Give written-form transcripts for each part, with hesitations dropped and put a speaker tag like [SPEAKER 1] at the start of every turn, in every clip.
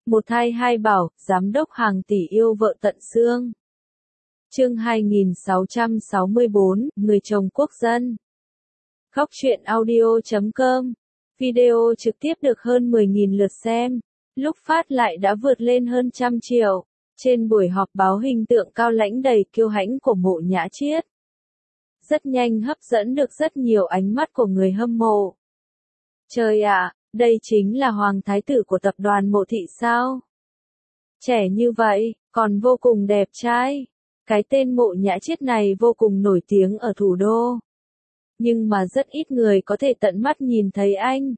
[SPEAKER 1] Một thai hai bảo, giám đốc hàng tỷ yêu vợ tận xương. Chương 2664, người chồng quốc dân. Góc truyện audio.com. Video trực tiếp được hơn 10.000 lượt xem. Lúc phát lại đã vượt lên hơn 100 triệu. Trên buổi họp báo hình tượng cao lãnh đầy kiêu hãnh của Mộ Nhã Chiết. Rất nhanh hấp dẫn được rất nhiều ánh mắt của người hâm mộ. Trời ạ, đây chính là hoàng thái tử của tập đoàn Mộ Thị sao? Trẻ như vậy, còn vô cùng đẹp trai. Cái tên Mộ Nhã Chiết này vô cùng nổi tiếng ở thủ đô. Nhưng mà rất ít người có thể tận mắt nhìn thấy anh.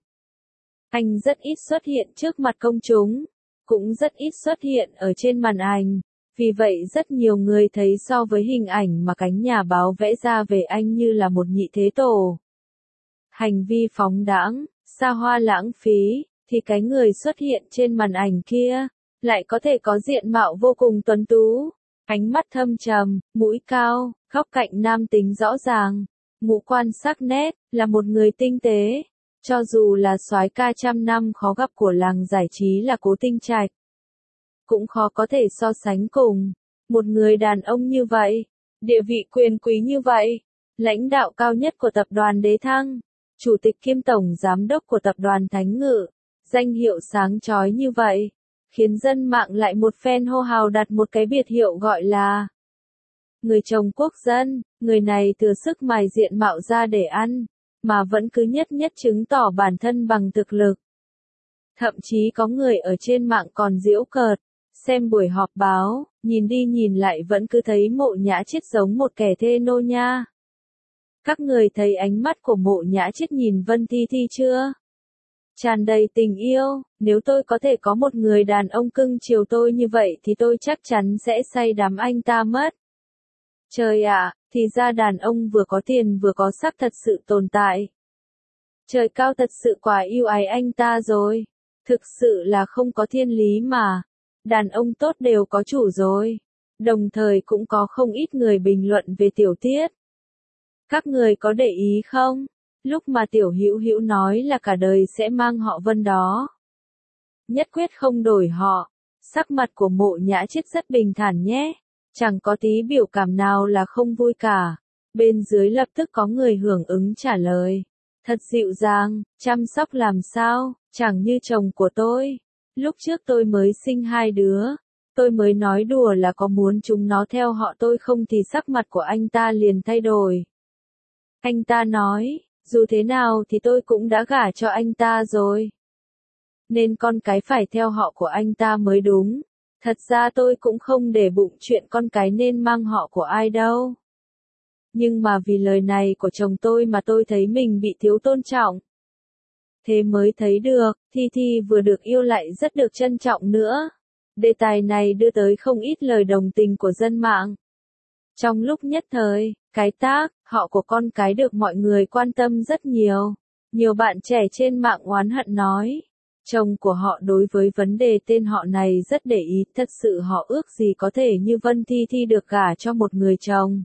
[SPEAKER 1] Anh rất ít xuất hiện trước mặt công chúng, cũng rất ít xuất hiện ở trên màn ảnh. Vì vậy rất nhiều người thấy so với hình ảnh mà cánh nhà báo vẽ ra về anh như là một nhị thế tổ. Hành vi phóng đãng, xa hoa lãng phí, thì cái người xuất hiện trên màn ảnh kia, lại có thể có diện mạo vô cùng tuấn tú, ánh mắt thâm trầm, mũi cao, góc cạnh nam tính rõ ràng, ngũ quan sắc nét, là một người tinh tế. Cho dù là soái ca trăm năm khó gặp của làng giải trí là Cố Tinh Trạch, cũng khó có thể so sánh cùng. Một người đàn ông như vậy, địa vị quyền quý như vậy, lãnh đạo cao nhất của tập đoàn Đế Thăng, chủ tịch kiêm tổng giám đốc của tập đoàn Thánh Ngự, danh hiệu sáng chói như vậy, khiến dân mạng lại một phen hô hào đặt một cái biệt hiệu gọi là người chồng quốc dân. Người này thừa sức mài diện mạo ra để ăn, mà vẫn cứ nhất nhất chứng tỏ bản thân bằng thực lực. Thậm chí có người ở trên mạng còn giễu cợt, xem buổi họp báo, nhìn đi nhìn lại vẫn cứ thấy Mộ Nhã Chiết giống một kẻ thê nô nha. Các người thấy ánh mắt của Mộ Nhã Chiết nhìn Vân Thi Thi chưa? Tràn đầy tình yêu. Nếu tôi có thể có một người đàn ông cưng chiều tôi như vậy thì tôi chắc chắn sẽ say đắm anh ta mất. Trời ạ, thì ra đàn ông vừa có tiền vừa có sắc thật sự tồn tại. Trời cao thật sự quá yêu ái anh ta rồi. Thực sự là không có thiên lý mà. Đàn ông tốt đều có chủ rồi. Đồng thời cũng có không ít người bình luận về Tiểu Tiết. Các người có để ý không? Lúc mà Tiểu Hữu Hữu nói là cả đời sẽ mang họ Vân đó, nhất quyết không đổi họ. Sắc mặt của Mộ Nhã Chiết rất bình thản nhé. Chẳng có tí biểu cảm nào là không vui cả. Bên dưới lập tức có người hưởng ứng trả lời. Thật dịu dàng, chăm sóc làm sao, chẳng như chồng của tôi. Lúc trước tôi mới sinh 2 đứa. Tôi mới nói đùa là có muốn chúng nó theo họ tôi không thì sắc mặt của anh ta liền thay đổi. Anh ta nói, dù thế nào thì tôi cũng đã gả cho anh ta rồi, nên con cái phải theo họ của anh ta mới đúng. Thật ra tôi cũng không để bụng chuyện con cái nên mang họ của ai đâu. Nhưng mà vì lời này của chồng tôi mà tôi thấy mình bị thiếu tôn trọng. Thế mới thấy được, Thi Thi vừa được yêu lại rất được trân trọng nữa. Đề tài này đưa tới không ít lời đồng tình của dân mạng. Trong lúc nhất thời, cái tác, họ của con cái được mọi người quan tâm rất nhiều. Nhiều bạn trẻ trên mạng oán hận nói. Chồng của họ đối với vấn đề tên họ này rất để ý, thật sự họ ước gì có thể như Vân Thi Thi được gả cho một người chồng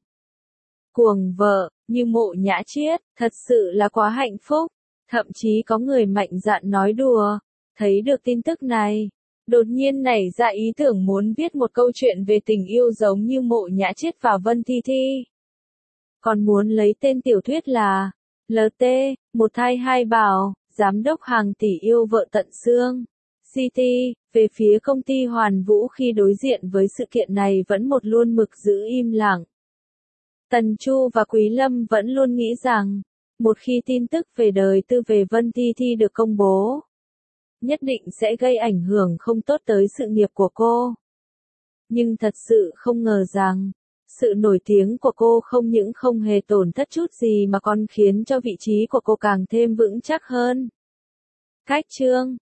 [SPEAKER 1] cuồng vợ, như Mộ Nhã Chiết, thật sự là quá hạnh phúc. Thậm chí có người mạnh dạn nói đùa, thấy được tin tức này, đột nhiên nảy ra ý tưởng muốn viết một câu chuyện về tình yêu giống như Mộ Nhã Chiết và Vân Thi Thi. Còn muốn lấy tên tiểu thuyết là LT, một thai hai bảo. Giám đốc hàng tỷ yêu vợ tận xương. CT, về phía công ty Hoàn Vũ khi đối diện với sự kiện này vẫn một luôn mực giữ im lặng. Tần Chu và Quý Lâm vẫn luôn nghĩ rằng, một khi tin tức về đời tư về Vân Thi Thi được công bố, nhất định sẽ gây ảnh hưởng không tốt tới sự nghiệp của cô. Nhưng thật sự không ngờ rằng, sự nổi tiếng của cô không những không hề tổn thất chút gì mà còn khiến cho vị trí của cô càng thêm vững chắc hơn. Cách chương